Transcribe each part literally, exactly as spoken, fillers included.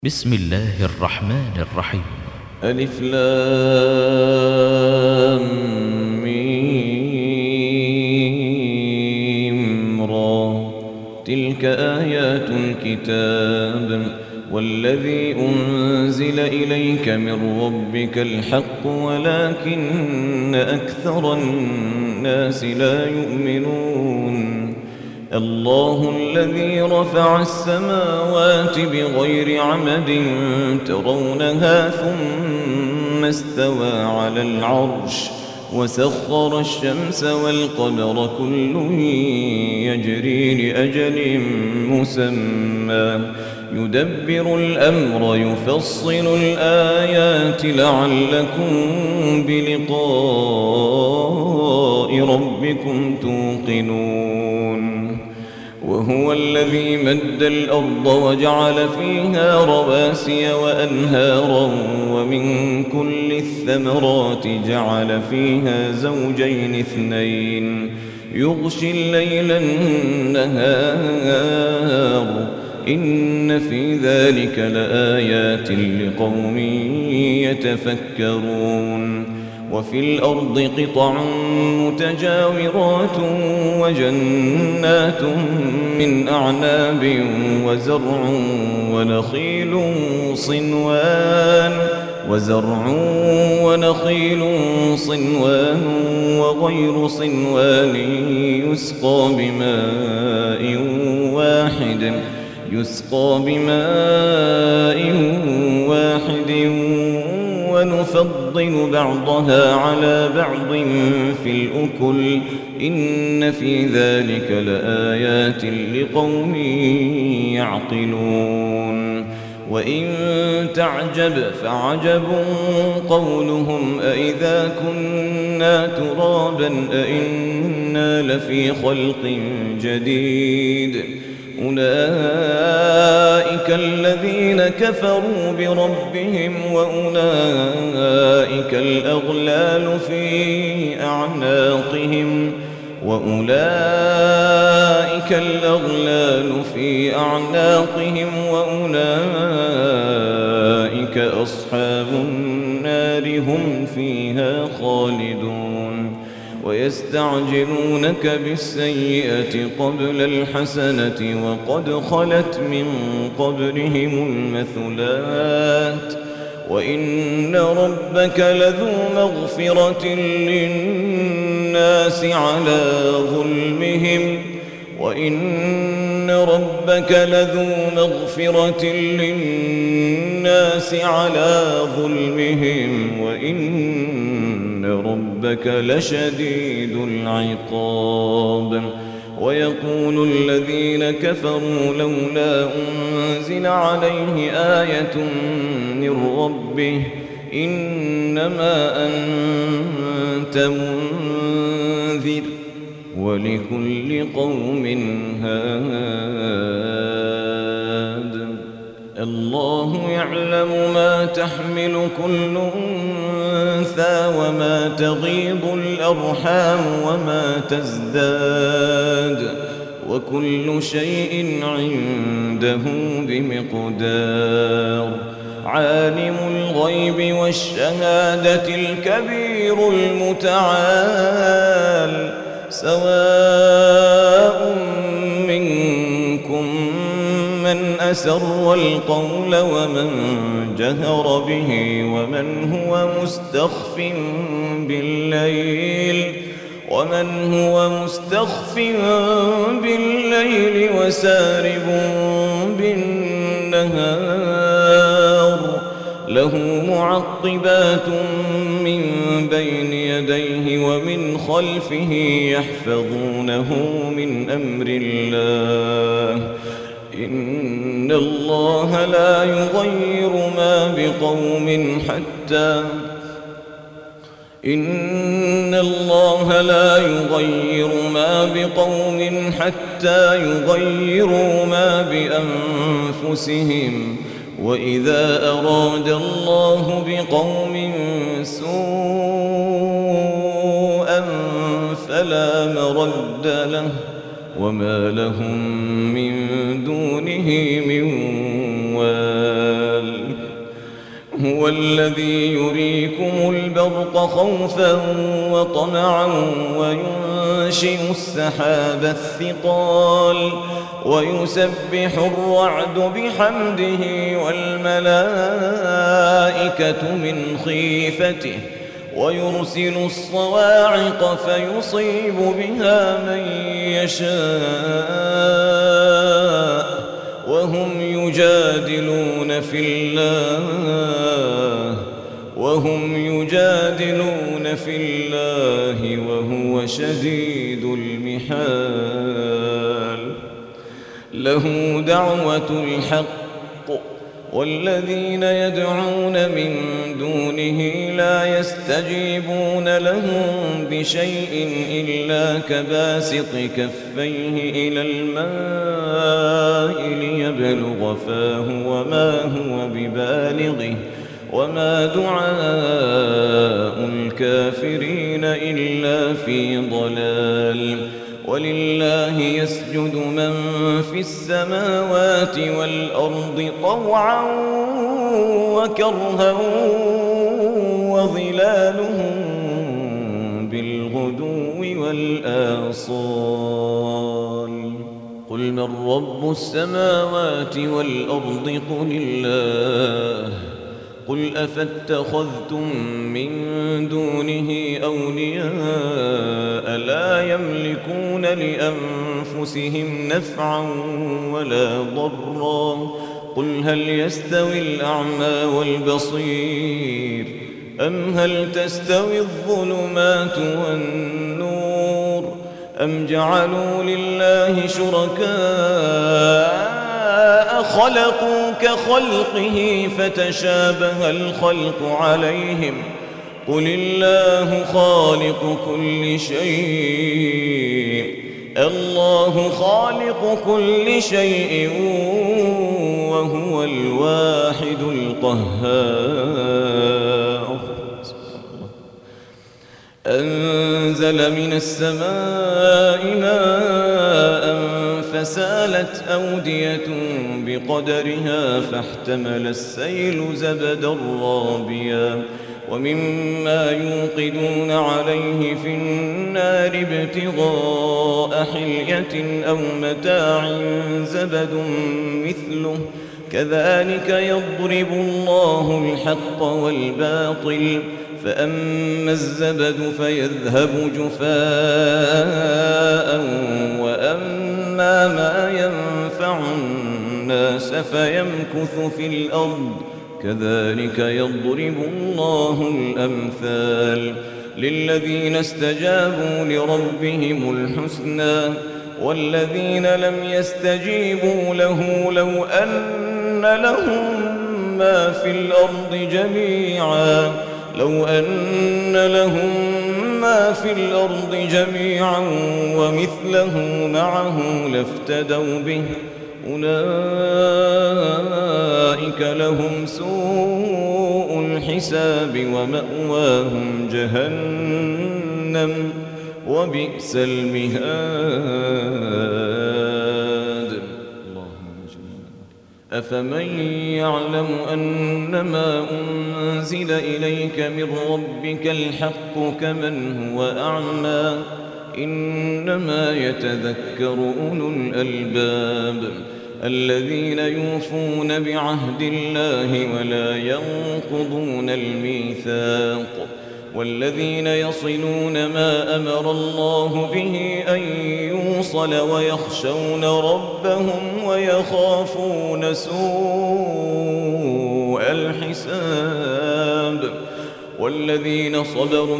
بسم الله الرحمن الرحيم. ألف لام ميم را. تلك آيات الكتاب والذي أنزل إليك من ربك الحق ولكن أكثر الناس لا يؤمنون. الله الذي رفع السماوات بغير عمد ترونها ثم استوى على العرش وسخر الشمس والقمر كل يجري لأجل مسمى يدبر الأمر يفصل الآيات لعلكم بلقاء ربكم توقنون. وهو الذي مد الأرض وجعل فيها رواسي وأنهارا ومن كل الثمرات جعل فيها زوجين اثنين يغشي الليل النهار إن في ذلك لآيات لقوم يتفكرون. وفي الأرض قطع متجاورات وجنات من أعناب وزرع ونخيل صنوان وزرع ونخيل صنوان وغير صنوان يسقى بماء واحد يسقى بماء واحد ونفضل بعضها على بعض في الأكل إن في ذلك لآيات لقوم يعقلون. وإن تعجب فعجب قولهم أإذا كنا ترابا أإنا لفي خلق جديد أولئك الذين كفروا بربهم وأولئك الأغلال في أعناقهم وأولئك الأغلال في أعناقهم وأولئك أصحاب النار هم فيها خالدون. ويستعجلونك بالسيئة قبل الحسنة وقد خلت من قبلهم المثلات وإن ربك لذو مغفرة للناس على ظلمهم وإن ربك لذو مغفرة للناس على ظلمهم وإن ربك لشديد العقاب. ويقول الذين كفروا لولا أنزل عليه آية من ربه إنما أنت منذر ولكل قوم هاد. الله يعلم ما تحمل كل أنثى وما تغيض الأرحام وما تزداد وكل شيء عنده بمقدار. عالم الغيب والشهادة الكبير المتعال سواء منكم من أسر القول ومن جهر به ومن هو مستخف بالليل ومن هو مستخف بالليل وسارب بالنهار له معقبات من بين يديه ومن خلفه يحفظونه من أمر الله إن الله لا يغير ما بقوم حتى إن الله لا يغير ما بقوم حتى يغيروا ما بأنفسهم وإذا أراد الله بقوم سوءا فلا مرد له وما لهم من دونه من وال هو الذي يريكم البرق خوفا وطمعا وينشئ السحاب الثقال ويسبح الرعد بحمده والملائكة من خيفته ويرسل الصواعق فيصيب بها من يشاء وهم يجادلون في الله وهم يجادلون في الله وهو شديد المحال. له دعوة الحق والذين يدعون من دونه لا يستجيبون لهم بشيء إلا كباسط كفيه إلى الماء ليبلغ فاه وما هو ببالغه وما دعاء الكافرين إلا في ضلال. ولله يسجد من في السماوات والأرض طوعا وكرها وظلالهم بالغدو والآصال. قل من رب السماوات والأرض قل الله. قل أفاتخذتم من دونه أولياء لا يملكون لأنفسهم نفعا ولا ضرا. قل هل يستوي الأعمى والبصير أم هل تستوي الظلمات والنور أم جعلوا لله شركاء خلقوا كخلقه فتشابه الخلق عليهم. قل الله خالق كل شيء الله خالق كل شيء وهو الواحد القهار. أنزل من السماء ماء فسالت أودية بقدرها فاحتمل السيل زبدا رابيا ومما يوقدون عليه في النار ابتغاء حلية أو متاع زبد مثله كذلك يضرب الله الحق والباطل. فأما الزبد فيذهب جفاء وأما ما ينفع الناس فيمكث في الأرض كذلك يضرب الله الأمثال. للذين استجابوا لربهم الحسنى والذين لم يستجيبوا له لو أن لهم ما في الأرض جميعا لو أن لهم ما في الأرض جميعا ومثله معه لافتدوا به أولئك لهم سوء الحساب ومأواهم جهنم وبئس المهاد. أفمن يعلم أنما أنزل إليك من ربك الحق كمن هو أعمى إنما يتذكر أولو الألباب الذين يوفون بعهد الله ولا ينقضون الميثاق والذين يصلون ما أمر الله به أن يوصل ويخشون ربهم ويخافون سوء الحساب والذين صبروا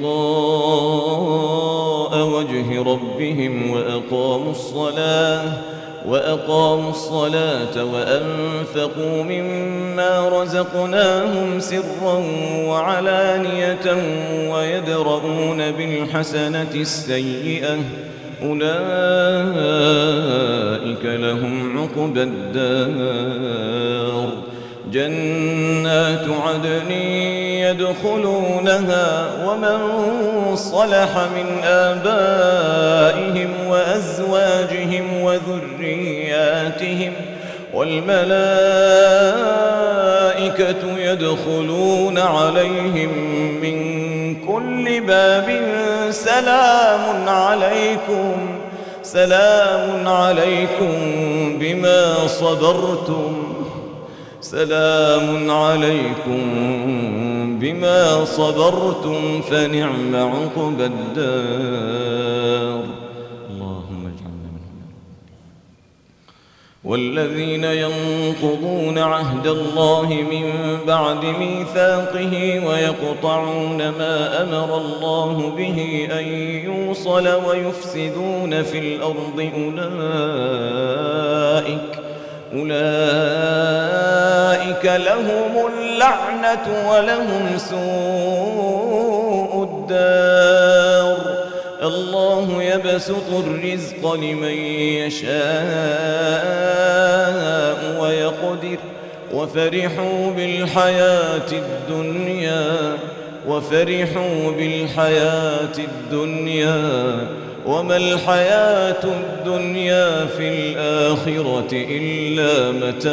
ابتغاء وجه ربهم وأقاموا الصلاة وأقاموا الصلاة وأنفقوا مما رزقناهم سرا وعلانية ويدرؤون بالحسنة السيئة أولئك لهم عقبى الدار جنات عدن يدخلونها ومن صلح من آبائهم وأزواجهم وذرياتهم والملائكة والملائكة يدخلون عليهم من كل باب سلام عليكم سلام عليكم بما صبرتم سلام عليكم بما صبرتم فنعم عقبى الدار. اللهم اجعلنا منهم. والذين ينقضون عهد الله من بعد ميثاقه ويقطعون ما أمر الله به أن يوصل ويفسدون في الأرض أولئك أولئك لهم اللعنة ولهم سوء الدار. الله يبسط الرزق لمن يشاء ويقدر وفرحوا بالحياة الدنيا وفرحوا بالحياة الدنيا وما الحياة الدنيا في الآخرة إلا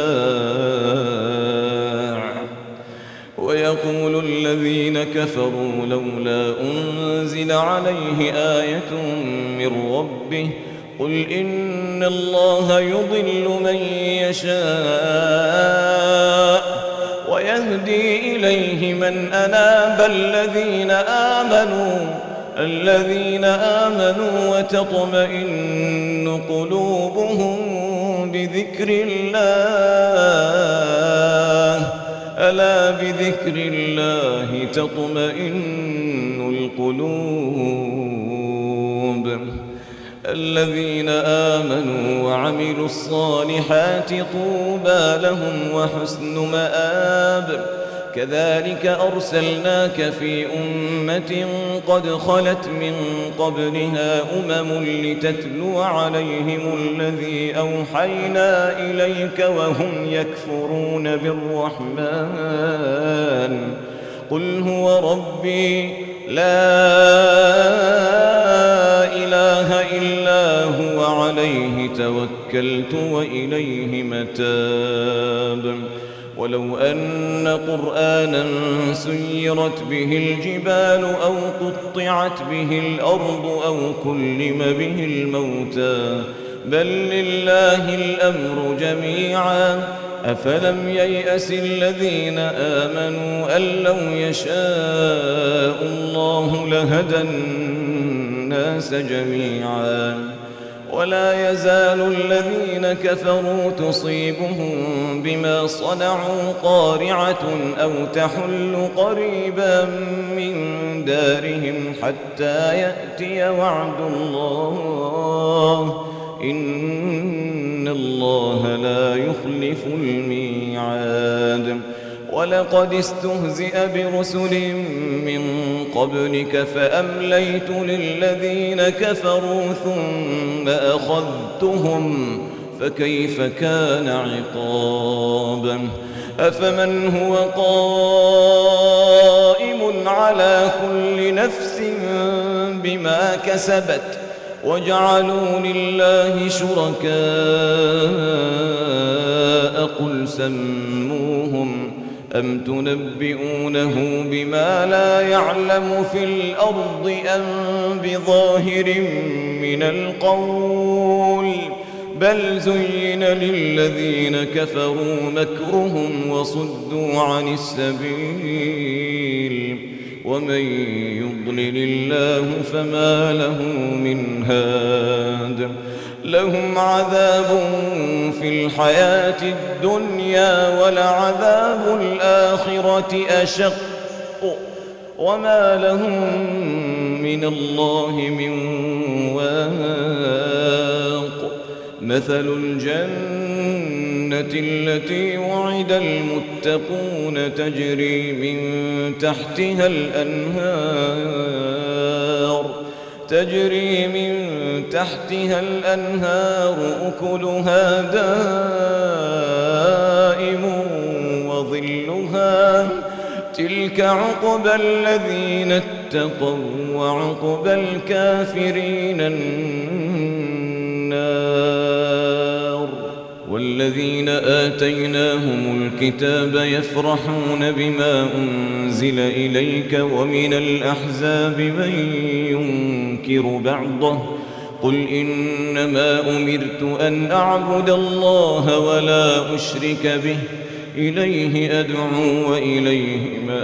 متاع. ويقول الذين كفروا لولا أنزل عليه آية من ربه قل إن الله يضل من يشاء ويهدي إليه من أناب الذين آمنوا الذين آمنوا وتطمئن قلوبهم بذكر الله ألا بذكر الله تطمئن القلوب. الذين آمنوا وعملوا الصالحات طوبى لهم وحسن مآب. كذلك أرسلناك في أمة قد خلت من قبلها أمم لتتلو عليهم الذي أوحينا إليك وهم يكفرون بالرحمن قل هو ربي لا إله إلا هو عليه توكلت وإليه متاب. ولو أن قرآنا سيرت به الجبال أو قطعت به الأرض أو كلم به الموتى بل لله الأمر جميعا أفلم ييأس الذين آمنوا أن لو يشاء الله لهدى الناس جميعا. ولا يزال الذين كفروا تصيبهم بما صنعوا قارعة أو تحل قريبا من دارهم حتى يأتي وعد الله إن الله لا يخلف الميعاد. ولقد استهزئ برسل من قبلك فأمليت للذين كفروا ثم أخذتهم فكيف كان عقاب. أفمن هو قائم على كل نفس بما كسبت وجعلوا لله شركاء قل سموهم أم تنبئونه بما لا يعلم في الأرض أم بظاهر من القول بل زين للذين كفروا مكرهم وصدوا عن السبيل ومن يضلل الله فما له من هاد. لهم عذاب في الحياة الدنيا ولعذاب الآخرة أشق وما لهم من الله من واق. مثل الجنة التي وعد المتقون تجري من تحتها الأنهار تجري من تحتها الأنهار أكلها دائم وظلها تلك عقبى الذين اتقوا وعقبى الكافرين النار. والذين آتيناهم الكتاب يفرحون بما أنزل إليك ومن الأحزاب من ينكر بعضه قل إنما أمرت أن أعبد الله ولا أشرك به إليه أدعو وإليه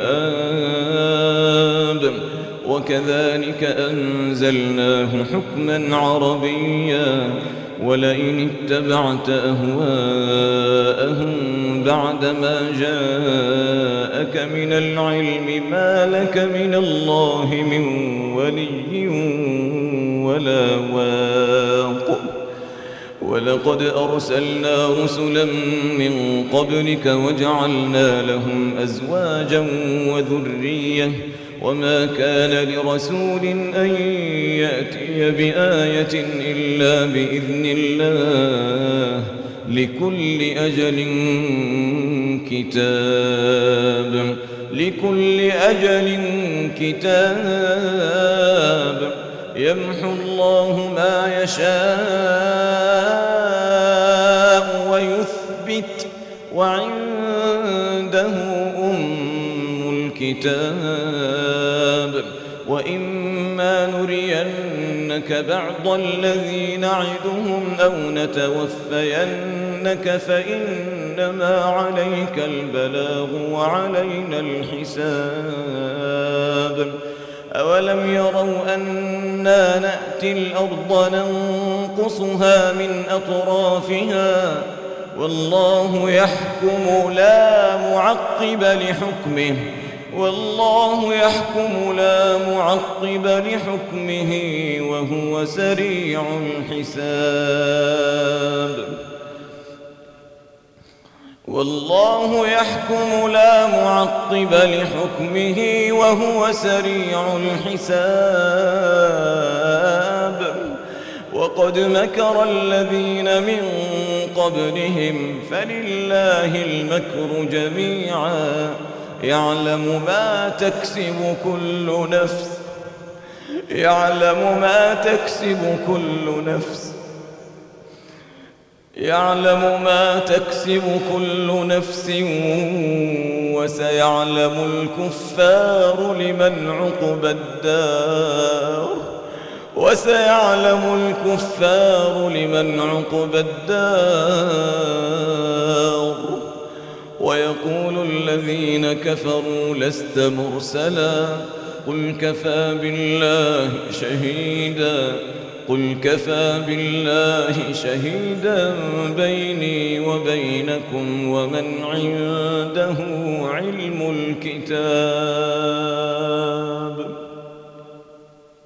مآب وكذلك أنزلناه حكما عربيا ولئن اتبعت أهواءهم بعدما جاءك من العلم ما لك من الله من ولي ولا واق ولقد أرسلنا رسلا من قبلك وجعلنا لهم أزواجا وذرية وما كان لرسول أن يأتي بآية إلا بإذن الله لكل أجل كتاب لكل أجل كتاب يمحو الله ما يشاء ويثبت وعنده أم الكتاب وإما نرينك بعض الذي نعدهم أو نتوفينك فإنما عليك البلاغ وعلينا الحساب أولم يروا أنا نأتي الأرض ننقصها من أطرافها والله يحكم لا معقب لحكمه والله يحكم لا معقب لحكمه وهو سريع الحساب والله يحكم لا معقب لحكمه وهو سريع الحساب وقد مكر الذين من قبلهم فلله المكر جميعا يعلم ما تكسب كل نفس يعلم ما تكسب كل نفس يعلم ما تكسب كل نفس وسيعلم الكفار لمن عقبى الدار وسيعلم الكفار لمن عقبى الدار ويقول الذين كفروا لست مرسلا قل كفى بالله شهيدا قل كفى بالله شهيدا بيني وبينكم ومن عنده علم الكتاب